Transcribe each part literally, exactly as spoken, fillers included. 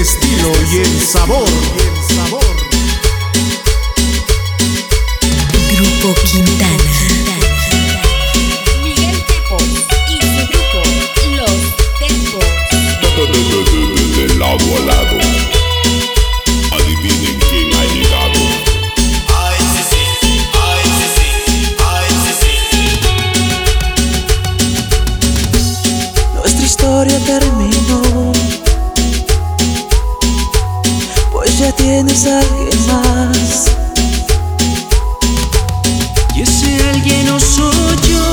estilo y el sabor. Grupo Quintana. Miguel Tepos y su grupo, Los Tepos. De lado a lado, adivinen quién ha llegado. Ay, sí, sí, ay, sí, sí, ay, sí, sí. Nuestra historia terminó, pues ya tienes a alguien más. Y ese alguien no soy yo.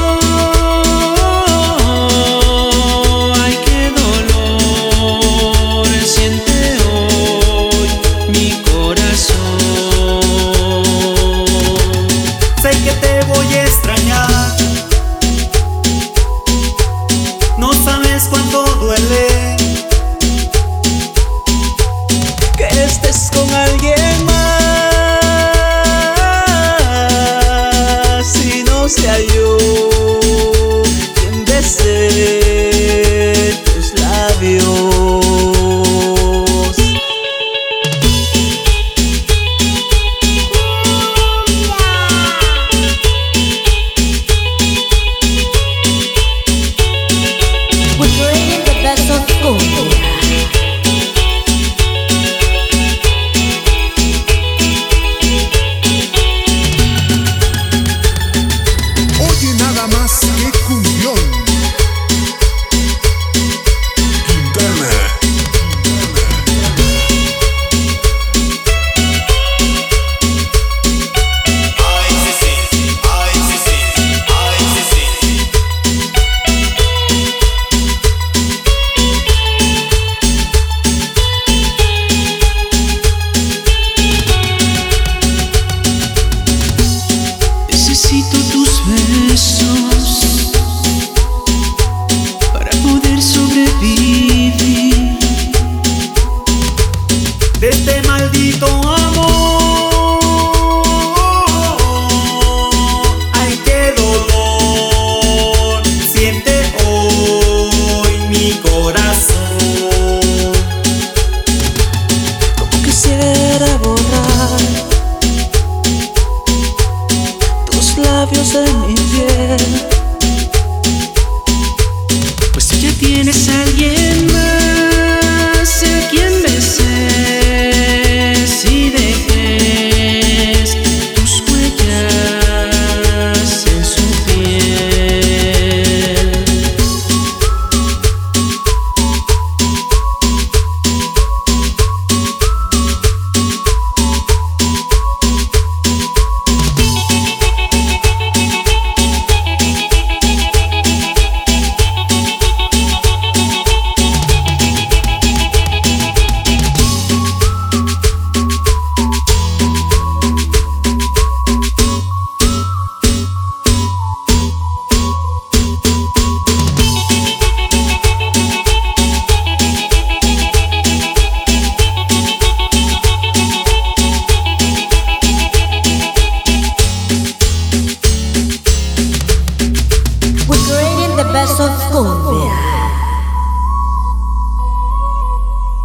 Ay, qué dolor siente hoy mi corazón. Sé que te voy a extrañar, no sabes cuánto duele Que estés con alguien más y no sea yo quien desee tus labios. We're playing the best of cumbia. Oye nada más que cumbión. Quintana. Ay, sí, sí, ay, sí, sí, ay, sí, sí. Necesito tus besos para poder sobrevivir. de este maldito amor. Ay, qué dolor siente hoy mi corazón. Como quisiera borrar tus labios en mi piel. Pues si ya tienes a alguien